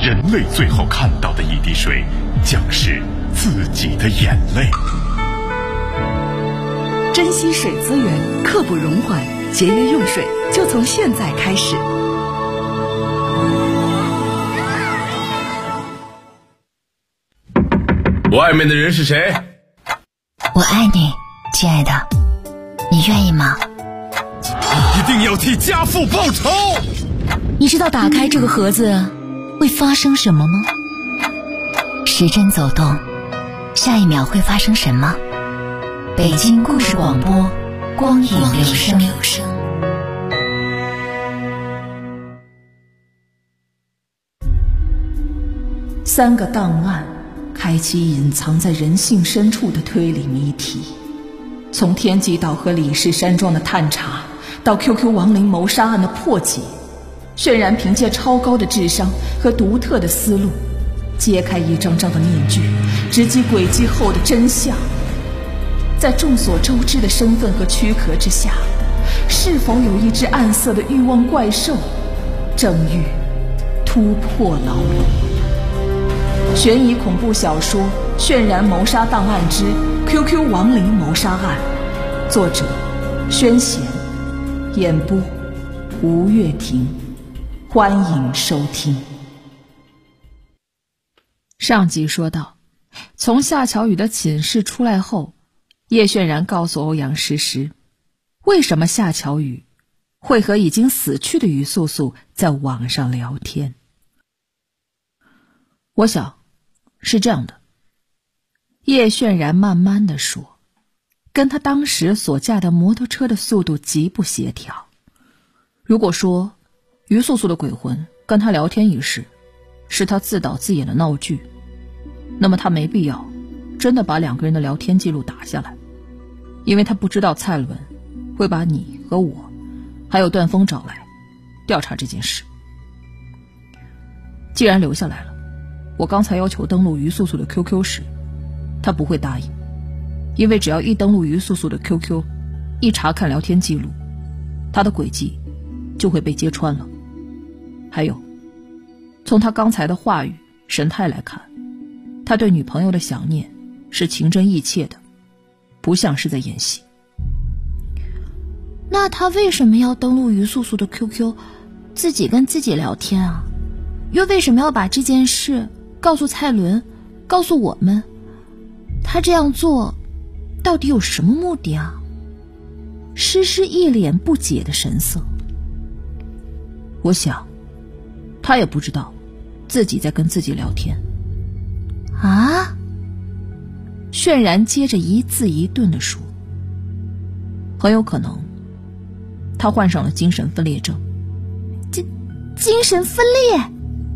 人类最后看到的一滴水，将是自己的眼泪。 珍惜水资源，刻不容缓，节约用水就从现在开始。 外面的人是谁？ 我爱你，亲爱的，你愿意吗？ 一定要替家父报仇！ 你知道打开这个盒子会发生什么吗？时针走动，下一秒会发生什么？北京故事广播，光影留声。 3个档案开启隐藏在人性深处的推理谜题，从天极岛和李氏山庄的探查，到 QQ 亡灵谋杀案的破解，渲然凭借超高的智商和独特的思路，揭开一张张的面具，直击轨迹后的真相。在众所周知的身份和躯壳之下，是否有一只暗色的欲望怪兽，正欲突破牢笼？悬疑恐怖小说《渲然谋杀档案之 QQ 亡灵谋杀案》，作者宣贤，演播吴月婷。欢迎收听。上集说到，从夏乔宇的寝室出来后，叶渲然告诉欧阳诗诗，为什么夏乔宇会和已经死去的于素素在网上聊天。我想是这样的，叶渲然慢慢地说，跟他当时所驾的摩托车的速度极不协调。如果说于素素的鬼魂跟他聊天一事是他自导自演的闹剧，那么他没必要真的把2个人的聊天记录打下来，因为他不知道蔡伦会把你和我还有段峰找来调查这件事。既然留下来了，我刚才要求登录于素素的 QQ 时，他不会答应，因为只要一登录于素素的 QQ， 一查看聊天记录，他的诡计就会被揭穿了。还有，从他刚才的话语神态来看，他对女朋友的想念是情真意切的，不像是在演戏。 那他为什么要登录于素素的 QQ 自己跟自己聊天啊？又为什么要把这件事告诉蔡伦，告诉我们？他这样做到底有什么目的啊？诗诗一脸不解的神色。 我想他也不知道自己在跟自己聊天啊。 渲然接着一字一顿地说，很有可能他患上了精神分裂症。 精神分裂？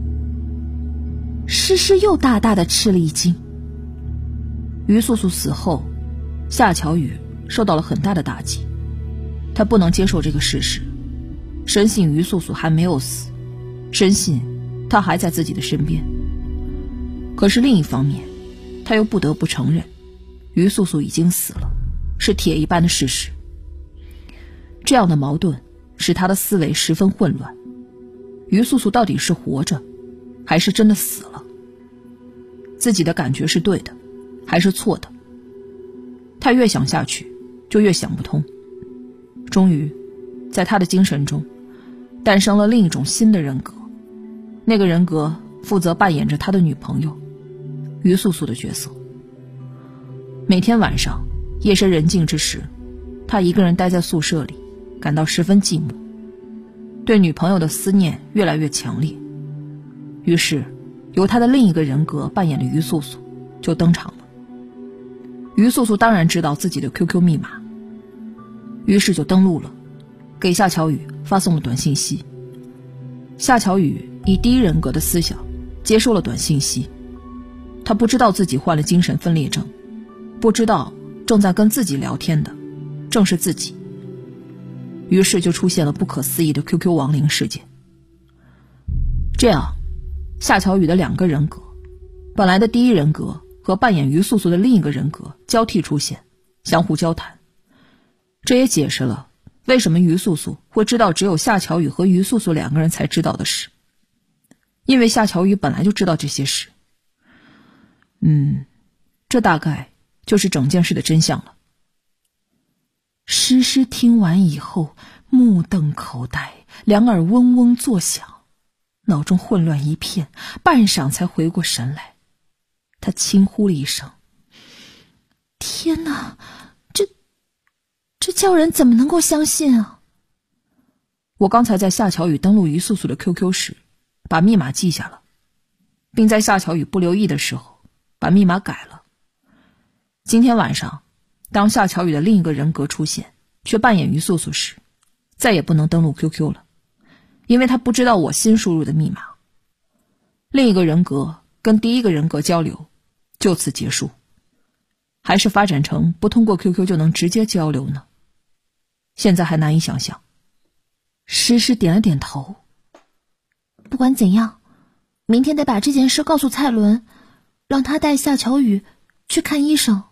诗诗又大大的吃了一惊。于素素死后，夏乔宇受到了很大的打击，他不能接受这个事实，深信于素素还没有死，深信他还在自己的身边。可是另一方面，他又不得不承认于素素已经死了，是铁一般的事实。这样的矛盾使他的思维十分混乱，于素素到底是活着还是真的死了？自己的感觉是对的还是错的？他越想下去就越想不通。终于在他的精神中诞生了另一种新的人格，那个人格负责扮演着他的女朋友于素素的角色。每天晚上夜深人静之时，他一个人待在宿舍里，感到十分寂寞，对女朋友的思念越来越强烈。于是由他的另一个人格扮演的于素素就登场了。于素素当然知道自己的 QQ 密码，于是就登录了，给夏乔宇发送了短信息。夏乔宇以第一人格的思想接收了短信息，他不知道自己患了精神分裂症，不知道正在跟自己聊天的正是自己，于是就出现了不可思议的 QQ 亡灵事件。这样夏乔宇的2个人格，本来的第一人格和扮演于素素的另一个人格交替出现，相互交谈。这也解释了为什么于素素会知道只有夏乔宇和于素素2个人才知道的事。 因为夏巧雨本来就知道这些事。这大概就是整件事的真相了。诗诗听完以后目瞪口呆，两耳嗡嗡作响，脑中混乱一片，半晌才回过神来。他轻呼了一声：天哪，这叫人怎么能够相信啊？我刚才在夏巧雨登录于素素的 QQ 时，把密码记下了，并在夏巧雨不留意的时候把密码改了。今天晚上当夏巧雨的另一个人格出现却扮演于素素时，再也不能登录 QQ 了，因为他不知道我新输入的密码。另一个人格跟第一个人格交流就此结束，还是发展成不通过 QQ 就能直接交流呢？现在还难以想象。诗诗点了点头。 不管怎样，明天得把这件事告诉蔡伦，让他带夏巧雨去看医生。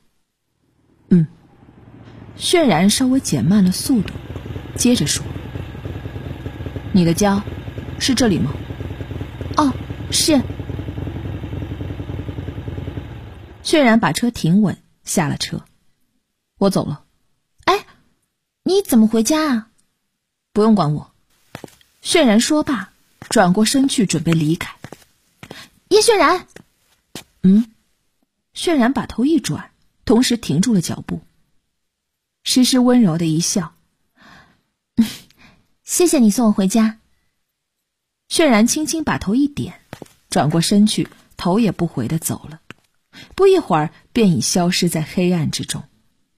渲染稍微减慢了速度，接着说：你的家是这里吗？ 哦，是。 渲染把车停稳，下了车。我走了。 哎，你怎么回家啊？ 不用管我。渲染说罢，转过身去准备离开。 叶渲染。 渲染把头一转，同时停住了脚步。诗诗温柔的一笑： 谢谢你送我回家。 渲染轻轻把头一点，转过身去，头也不回的走了。不一会儿便已消失在黑暗之中。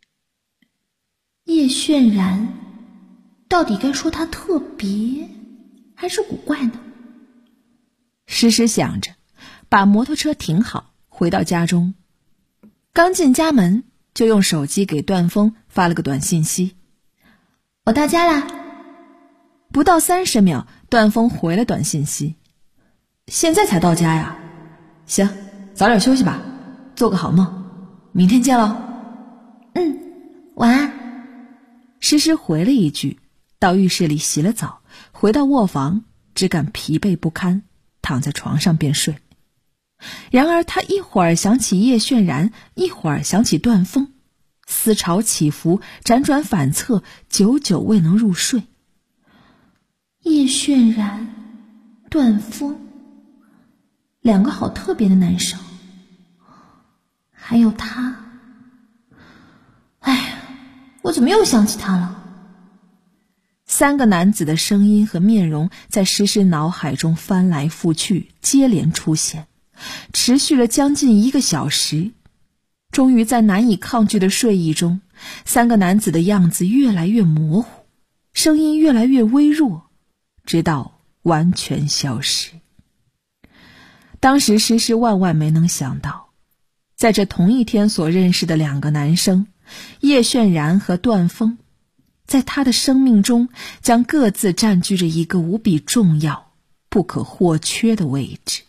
叶渲染到底该说他特别还是古怪呢？ 诗诗想着，把摩托车停好，回到家中。刚进家门就用手机给段峰发了个短信息： 我到家啦。 不到30秒，段峰回了短信息：现在才到家呀？行，早点休息吧，做个好梦，明天见喽。 晚安。 诗诗回了一句，到浴室里洗了澡，回到卧房，只感疲惫不堪，躺在床上便睡。然而他一会儿想起叶渲染，一会儿想起段峰，思潮起伏，辗转反侧，久久未能入睡。 叶渲染、段峰，两个好特别的男生，还有他。哎呀，我怎么又想起他了 ？3个男子的声音和面容在诗诗脑海中翻来覆去，接连出现，持续了将近1个小时。终于在难以抗拒的睡意中，3个男子的样子越来越模糊，声音越来越微弱，直到完全消失。当时诗诗万万没能想到，在这同一天所认识的2个男生叶渲染和段峰，在他的生命中将各自占据着一个无比重要、不可或缺的位置。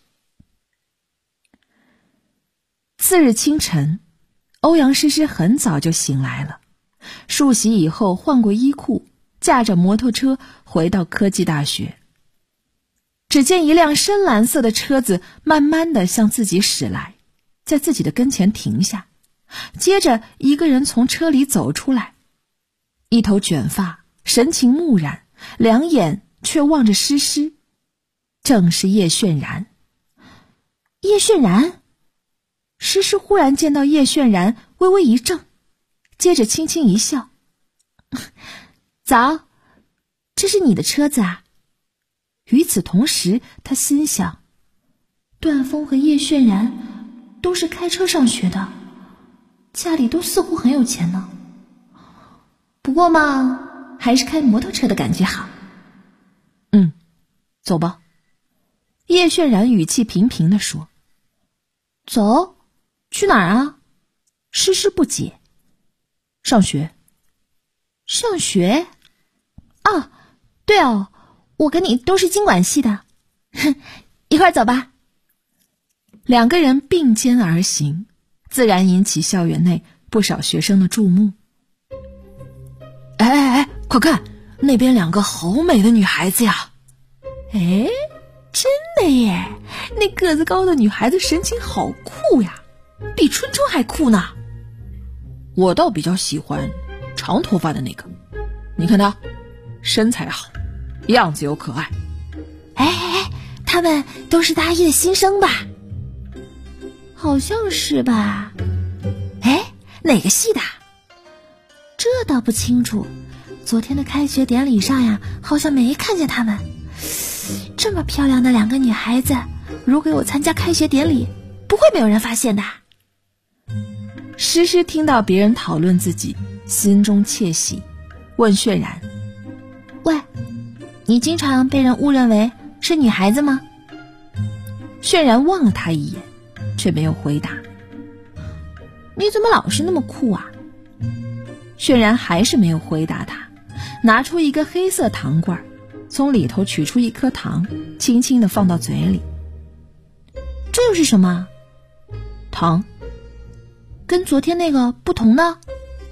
次日清晨，欧阳诗诗很早就醒来了，漱洗以后换过衣裤，驾着摩托车回到科技大学。只见一辆深蓝色的车子慢慢地向自己驶来，在自己的跟前停下，接着一个人从车里走出来，一头卷发，神情木然，两眼却望着诗诗，正是叶渲染。 叶渲染？ 诗诗忽然见到叶渲染，微微一怔，接着轻轻一笑： 早，这是你的车子啊。 与此同时，他心想， 段峰和叶渲染都是开车上学的，家里都似乎很有钱呢。不过嘛，还是开摩托车的感觉好。 走吧。叶渲染语气平平地说。 走？去哪儿啊？ 诗诗不解。上学。 上学？哦，对哦，我跟你都是经管系的。一会儿走吧。 2个人并肩而行，自然引起校园内不少学生的注目。哎，快看，那边2个好美的女孩子呀！ 真的耶，那个子高的女孩子神情好酷呀，比春秋还酷呢。我倒比较喜欢长头发的那个，你看她身材好，样子又可爱。 他们都是大一的新生吧？好像是吧。哪个系的？这倒不清楚，昨天的开学典礼上呀，好像没看见他们。这么漂亮的2个女孩子，如果有参加开学典礼，不会没有人发现的。 诗诗听到别人讨论自己，心中窃喜，问渲然： 喂，你经常被人误认为是女孩子吗？ 渲然望了他一眼，却没有回答。 你怎么老是那么酷啊？ 渲然还是没有回答他，拿出一个黑色糖罐，从里头取出一颗糖，轻轻地放到嘴里。 这又是什么？ 糖。 跟昨天那个不同呢？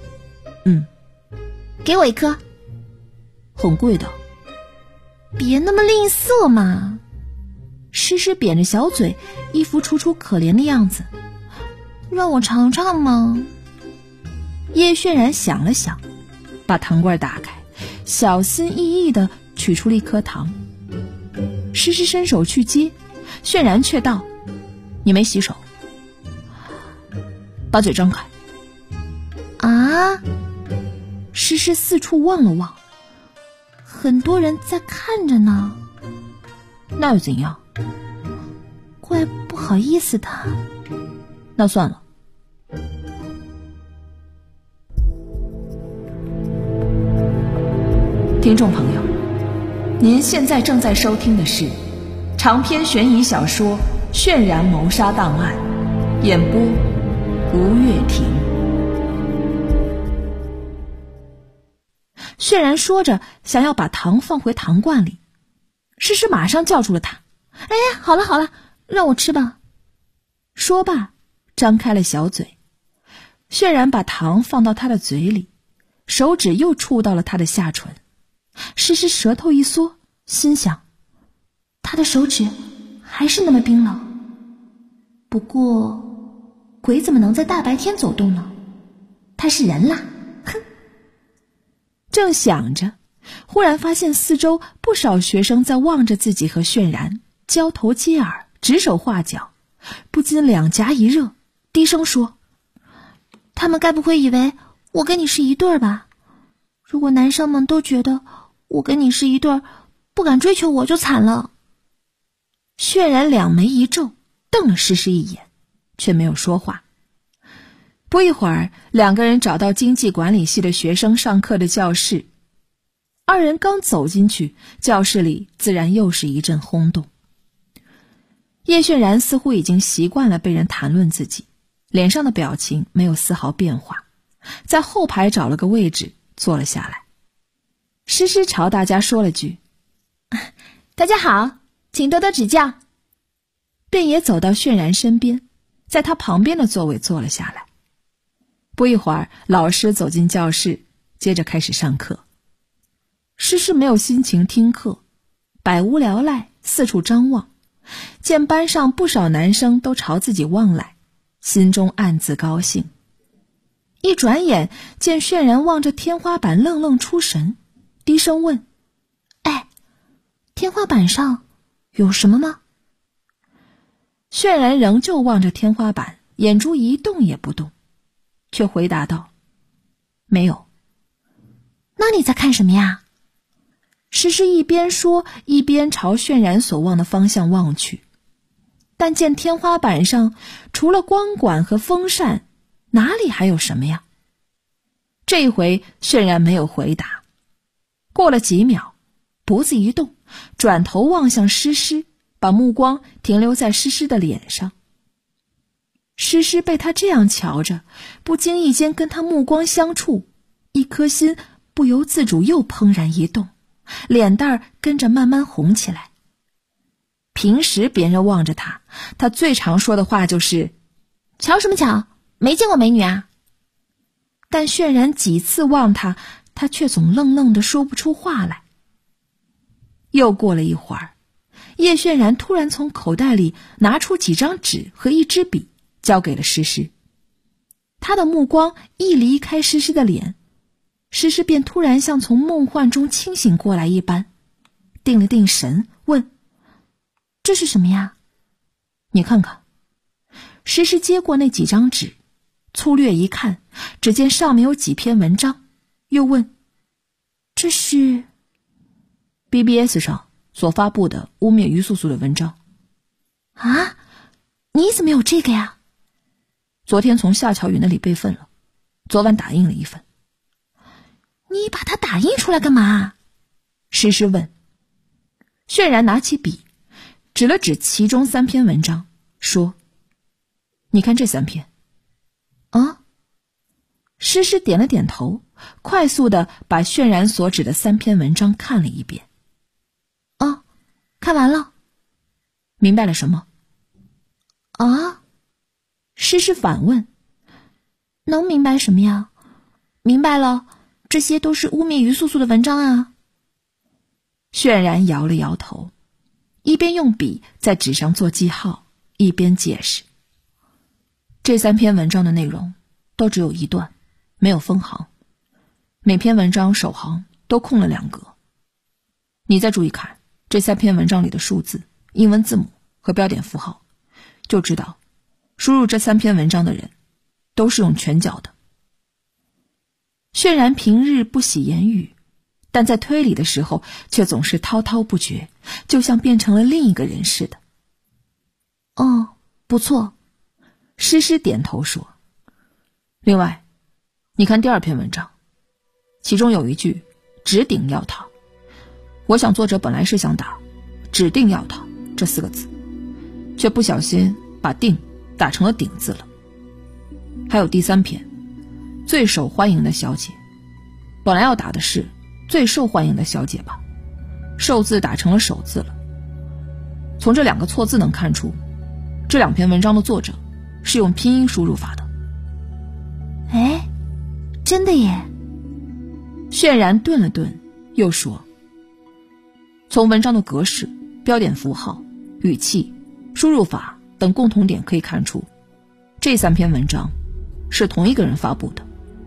给我1颗。 很贵的。 别那么吝啬嘛。 诗诗扁着小嘴，一副楚楚可怜的样子。 让我尝尝吗？ 叶渲然想了想，把糖罐打开，小心翼翼地取出了一颗糖。诗诗伸手去接，渲然却道：你没洗手。把嘴张开。 啊！ 诗诗四处望了望， 很多人在看着呢。 那又怎样？ 怪不好意思的。 那算了。听众朋友，您现在正在收听的是长篇悬疑小说《渲然谋杀档案》，演播吴月婷。渲然说着想要把糖放回糖罐里，诗诗马上叫住了他： 好了，让我吃吧。 说罢张开了小嘴，渲然把糖放到他的嘴里，手指又触到了他的下唇。诗诗舌头一缩，心想他的手指还是那么冰冷。不过鬼怎么能在大白天走动呢？他是人啦，哼！ 正想着，忽然发现四周不少学生在望着自己和渲然，交头接耳，指手画脚，不禁两颊一热，低声说： 他们该不会以为我跟你是一对儿吧？如果男生们都觉得我跟你是一对儿，不敢追求我就惨了。 渲然两眉一皱，瞪了诗诗一眼，却没有说话。不一会儿，两个人找到经济管理系的学生上课的教室。二人刚走进去，教室里自然又是一阵轰动。叶渲然似乎已经习惯了被人谈论自己，脸上的表情没有丝毫变化，在后排找了个位置坐了下来。诗诗朝大家说了句： 大家好，请多多指教， 便也走到渲然身边，在他旁边的座位坐了下来。不一会儿，老师走进教室，接着开始上课。诗诗没有心情听课，百无聊赖，四处张望，见班上不少男生都朝自己望来，心中暗自高兴。一转眼见渲然望着天花板愣愣出神，低声问： 天花板上有什么吗？ 渲然仍旧望着天花板，眼珠一动也不动，却回答道：没有。 那你在看什么呀？ 诗诗一边说，一边朝渲然所望的方向望去，但见天花板上除了光管和风扇，哪里还有什么呀？这一回渲然没有回答。过了几秒，脖子一动，转头望向诗诗，把目光停留在诗诗的脸上。诗诗被他这样瞧着，不经意间跟他目光相触，一颗心不由自主又怦然一动，脸蛋儿跟着慢慢红起来。平时别人望着他，他最常说的话就是： 瞧什么瞧，没见过美女啊。 但渲然几次望他，他却总愣愣地说不出话来。又过了一会儿， 叶渲然突然从口袋里拿出几张纸和一支笔，交给了诗诗。他的目光一离开诗诗的脸，诗诗便突然像从梦幻中清醒过来一般，定了定神，问：这是什么呀？你看看。诗诗接过那几张纸，粗略一看，只见上面有几篇文章，又问：这是 BBS 上所发布的污蔑于素素的文章。 啊，你怎么有这个呀？ 昨天从夏乔宇那里备份了，昨晚打印了一份。 你把它打印出来干嘛？ 诗诗问。渲然拿起笔，指了指其中3篇文章，说：你看这3篇。 啊？ 诗诗点了点头，快速地把渲然所指的3篇文章看了一遍。 哦，看完了。 明白了什么？ 啊？ 诗诗反问。 能明白什么呀？明白了，这些都是污蔑于素素的文章啊。 渲然摇了摇头，一边用笔在纸上做记号，一边解释。这3篇文章的内容都只有一段，没有分行，每篇文章首行都空了2格。你再注意看这3篇文章里的数字、英文字母和标点符号，就知道输入这3篇文章的人都是用拳脚的。渲然平日不喜言语，但在推理的时候却总是滔滔不绝，就像变成了另一个人似的。 哦，不错。 诗诗点头说。另外，你看第2篇文章，其中有一句指定要逃，我想作者本来是想打指定要逃这4个字，却不小心把定打成了顶字了。还有第3篇最受欢迎的小姐，本来要打的是最受欢迎的小姐吧，受字打成了手字了。从这2个错字能看出，这2篇文章的作者是用拼音输入法的。 哎，真的耶。 渲然顿了顿，又说：从文章的格式、标点符号、语气、输入法等共同点可以看出，这3篇文章是同一个人发布的。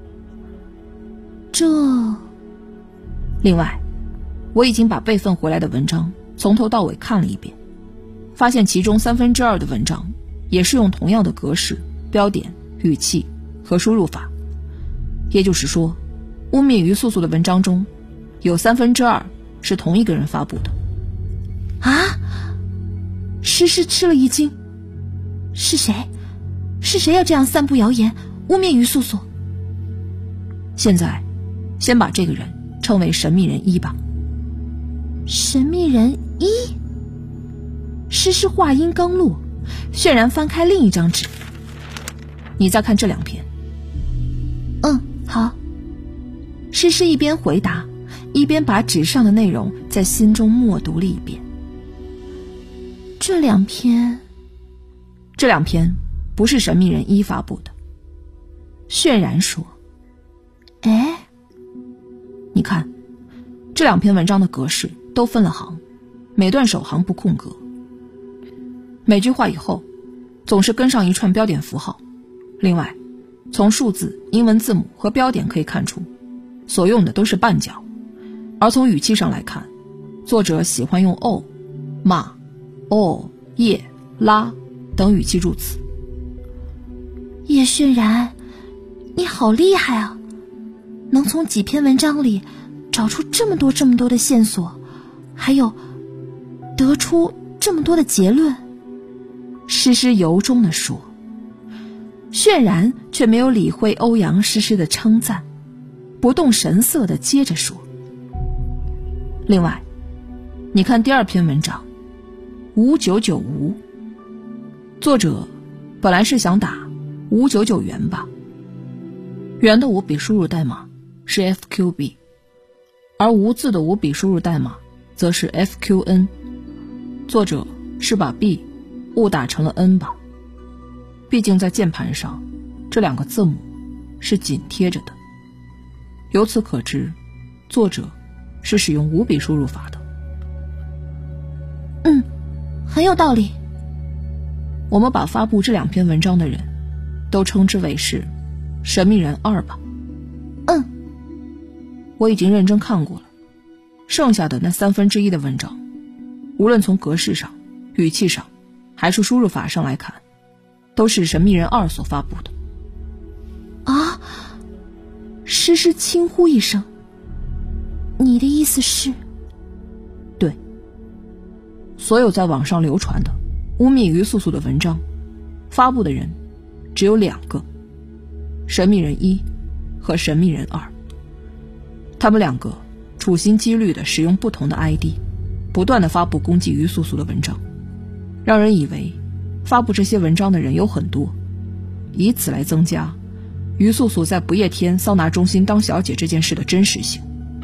另外，我已经把备份回来的文章从头到尾看了一遍，发现其中2/3的文章也是用同样的格式、标点、语气和输入法。也就是说，污蔑于素素的文章中有2/3是同一个人发布的。 啊！ 诗诗吃了一惊。 是谁？是谁要这样散布谣言，污蔑于素素？ 现在先把这个人称为神秘人1吧。 神秘人1？ 诗诗话音刚落，渲然翻开另一张纸。你再看这2篇。 好。 诗诗一边回答，一边把纸上的内容在心中默读了一遍。 这2篇不是神秘人1发布的。渲然说。 哎， 你看这2篇文章的格式都分了行，每段首行不空格，每句话以后总是跟上一串标点符号。另外，从数字、英文字母和标点可以看出，所用的都是半角。而从语气上来看，作者喜欢用哦、骂、哦、耶、拉等语气助词。 叶渲然，你好厉害啊，能从几篇文章里找出这么多的线索，还有得出这么多的结论。 诗诗由衷地说。渲然却没有理会欧阳诗诗的称赞，不动神色地接着说。另外，你看第2篇文章599无，作者本来是想打599元吧，元的5笔输入代码是 FQB， 而无字的5笔输入代码则是 FQN， 作者是把 B 误打成了 N 吧。毕竟在键盘上，这2个字母是紧贴着的。由此可知，作者是使用5笔输入法的。 很有道理。 我们把发布这2篇文章的人都称之为是神秘人2吧。我已经认真看过了，剩下的那1/3的文章，无论从格式上、语气上还是输入法上来看，都是神秘人2所发布的。 啊！诗诗轻呼一声，你的意思是？ 对，所有在网上流传的污蔑于素素的文章，发布的人只有2个，神秘人1和神秘人2。他们2个处心积虑地使用不同的 ID， 不断地发布攻击于素素的文章，让人以为发布这些文章的人有很多，以此来增加于素素在不夜天桑拿中心当小姐这件事的真实性。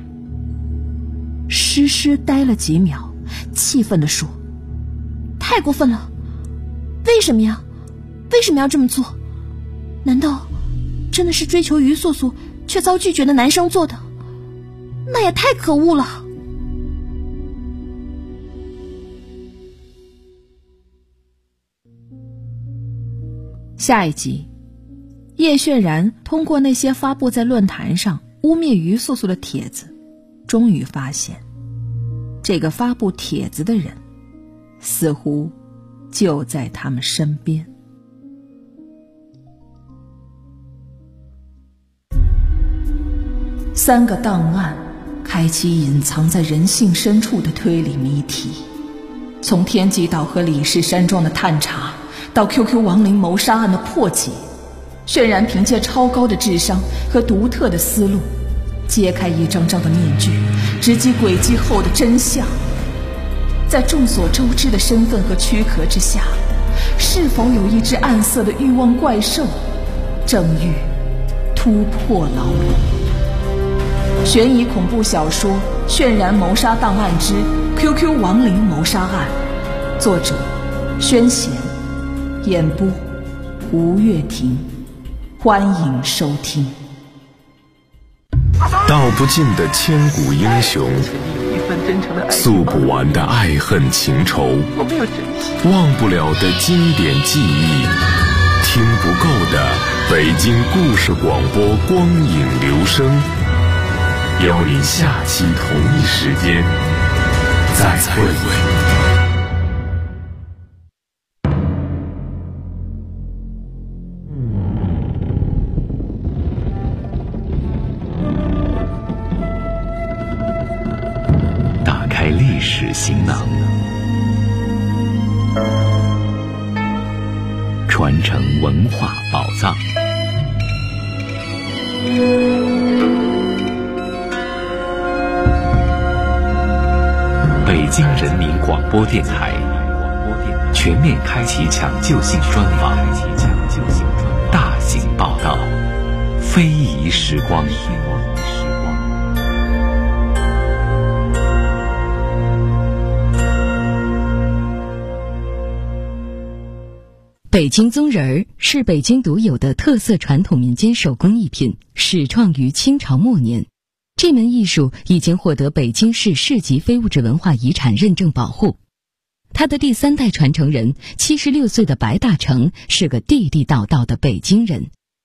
诗诗呆了几秒，气愤地说：太过分了，为什么呀？为什么要这么做？难道真的是追求于素素却遭拒绝的男生做的？那也太可恶了。 下一集，叶炫然通过那些发布在论坛上污蔑于素素的帖子，终于发现这个发布帖子的人似乎就在他们身边。3个档案开启隐藏在人性深处的推理谜题，从天际岛和李氏山庄的探查到 QQ 亡灵谋杀案的破解，渲然凭借超高的智商和独特的思路，揭开一张张的面具，直击轨迹后的真相。在众所周知的身份和躯壳之下，是否有一只暗色的欲望怪兽，正欲突破牢笼？悬疑恐怖小说《渲然谋杀档案之 QQ 亡灵谋杀案》，作者宣贤，演播吴月婷，欢迎收听。 道不尽的千古英雄，诉不完的爱恨情仇，忘不了的经典记忆，听不够的北京故事广播光影留声。邀您下期同一时间再会。打开历史行囊，传承文化宝藏。北京人民广播电台全面开启抢救性专访，大型报道，非遗时光。 北京宗人儿是北京独有的特色传统民间手工艺品，始创于清朝末年。这门艺术已经获得北京市市级非物质文化遗产认证保护。他的第3代传承人76岁的白大成是个地地道道的北京人。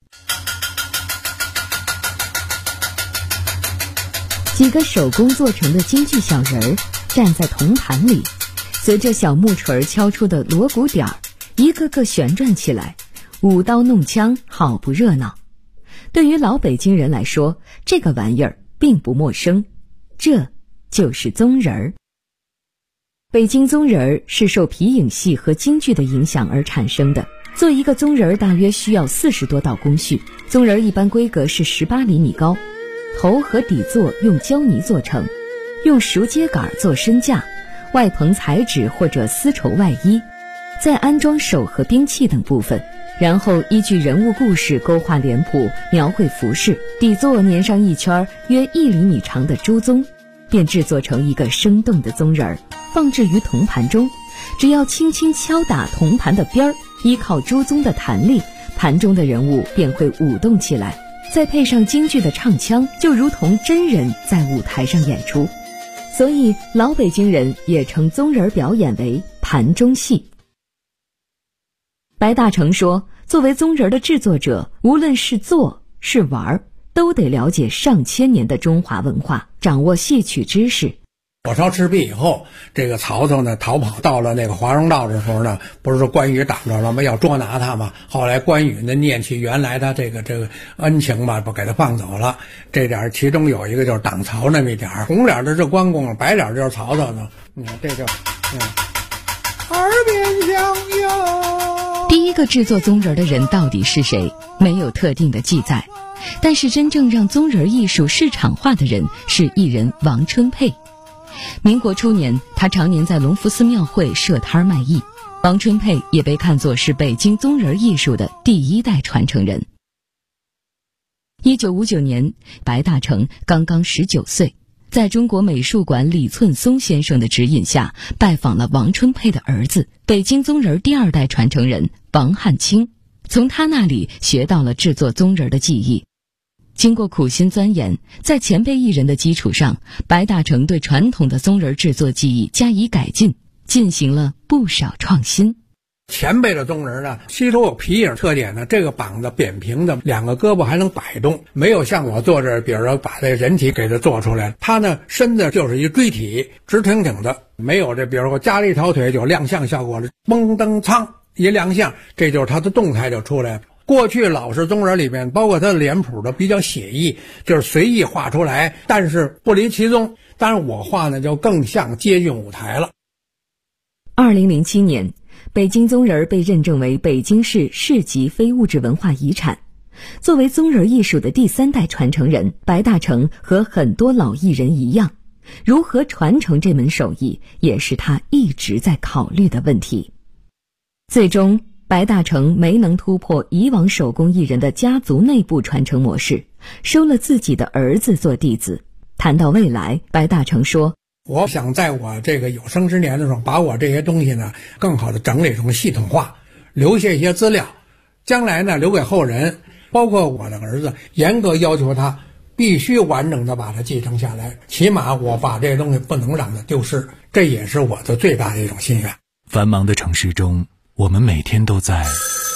几个手工做成的京剧小人儿站在铜盘里，随着小木锤敲出的锣鼓点儿，一个个旋转起来，舞刀弄枪，好不热闹。对于老北京人来说，这个玩意儿并不陌生，这就是宗人儿。北京宗人儿是受皮影戏和京剧的影响而产生的。做一个宗人儿大约需要40多道工序，宗人儿一般规格是18厘米高，头和底座用胶泥做成，用熟秸秆做身架，外棚彩纸或者丝绸外衣，再安装手和兵器等部分，然后依据人物故事勾画脸谱，描绘服饰，底座粘上一圈约1厘米长的猪鬃，便制作成一个生动的宗人儿，放置于铜盘中。只要轻轻敲打铜盘的边儿，依靠猪鬃的弹力，盘中的人物便会舞动起来，再配上京剧的唱腔，就如同真人在舞台上演出。所以老北京人也称宗人表演为盘中戏。白大成说，作为宗人的制作者，无论是做是玩，都得了解上千年的中华文化，掌握戏曲知识。 火烧赤壁以后，这个曹操呢逃跑到了那个华容道的时候呢，不是说关羽挡着了吗？要捉拿他嘛。后来关羽呢念起原来他这个恩情吧，不给他放走了。这点其中有一个就是挡曹那么一点，红脸的是关公，白脸就是曹操呢。你看这就耳边响哟。 第一个制作宗人的人到底是谁？没有特定的记载，但是真正让宗人艺术市场化的人是艺人王春佩。民国初年，他常年在隆福寺庙会设摊卖艺。王春佩也被看作是北京宗人艺术的第一代传承人。1959年，白大成刚刚19岁，在中国美术馆李寸松先生的指引下，拜访了王春佩的儿子，北京宗人第二代传承人王汉卿，从他那里学到了制作宗人的技艺。经过苦心钻研，在前辈艺人的基础上，白大成对传统的宗人制作技艺加以改进，进行了不少创新。 前辈的宗人呢，西头有皮影特点呢，这个膀子扁平的，两个胳膊还能摆动，没有像我做这，比如说把这人体给它做出来，他呢身子就是一锥体，直挺挺的，没有这比如说加了一条腿就亮相效果了，嘣噔噌一亮相，这就是他的动态就出来了。过去老式宗人里面，包括他的脸谱的比较写意，就是随意画出来，但是不离其宗。当然我画呢就更像接近舞台了。 2007年，北京宗人被认证为北京市市级非物质文化遗产。作为宗人艺术的第三代传承人，白大成和很多老艺人一样，如何传承这门手艺，也是他一直在考虑的问题。最终，白大成没能突破以往手工艺人的家族内部传承模式，收了自己的儿子做弟子。谈到未来，白大成说， 我想在我这个有生之年的时候，把我这些东西呢更好的整理成系统化，留下一些资料，将来呢留给后人，包括我的儿子，严格要求他必须完整的把它继承下来，起码我把这些东西不能让它丢失，这也是我的最大的一种心愿。 繁忙的城市中，我们每天都在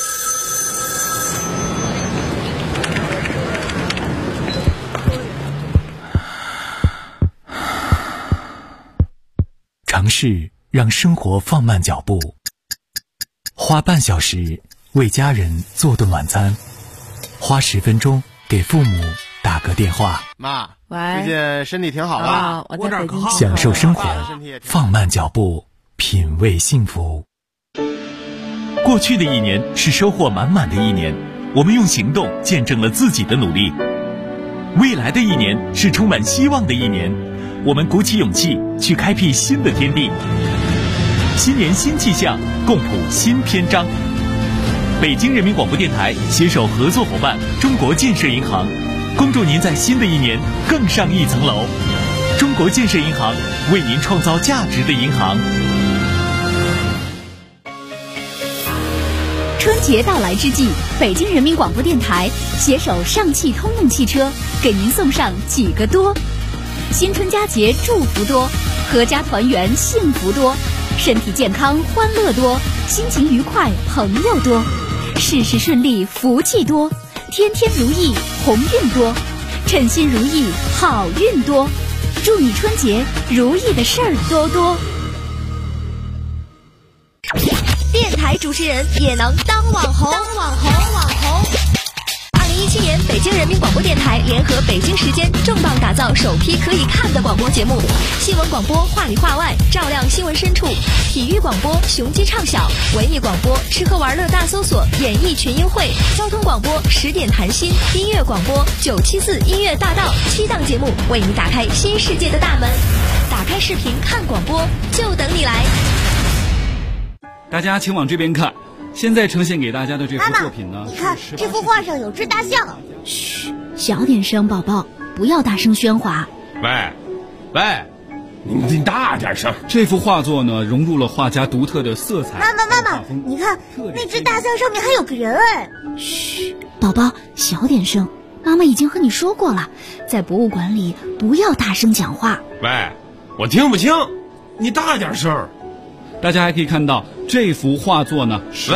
尝试让生活放慢脚步，花半小时为家人做顿晚餐，花10分钟给父母打个电话。 妈， 喂， 最近身体挺好吧？ 我在北京。 享受生活，放慢脚步，品味幸福。过去的一年是收获满满的一年，我们用行动见证了自己的努力。未来的一年是充满希望的一年，我们鼓起勇气去开辟新的天地。新年新气象，共谱新篇章。北京人民广播电台携手合作伙伴中国建设银行，恭祝您在新的一年更上一层楼。中国建设银行，为您创造价值的银行。 春节到来之际，北京人民广播电台携手上汽通用汽车，给您送上几个多：新春佳节祝福多，阖家团圆幸福多，身体健康欢乐多，心情愉快朋友多，事事顺利福气多，天天如意鸿运多，称心如意好运多，祝你春节如意的事儿多多。电台主持人也能当网红2017年，北京人民广播电台联合北京时间重磅打造首批可以看的广播节目，新闻广播话里话外，照亮新闻深处；体育广播雄鸡唱晓，文艺广播吃喝玩乐大搜索，演艺群英会；交通广播10点谈心，音乐广播974音乐大道，7档节目为你打开新世界的大门。打开视频看广播，就等你来。 大家请往这边看，现在呈现给大家的这幅作品呢， 你看这幅画上有只大象。 嘘，小点声，宝宝，不要大声喧哗。 喂，你大点声。 这幅画作呢，融入了画家独特的色彩。 妈妈，你看那只大象上面还有个人哎。 嘘，宝宝，小点声。妈妈已经和你说过了，在博物馆里不要大声讲话。 喂，我听不清，你大点声。 大家还可以看到这幅画作呢，实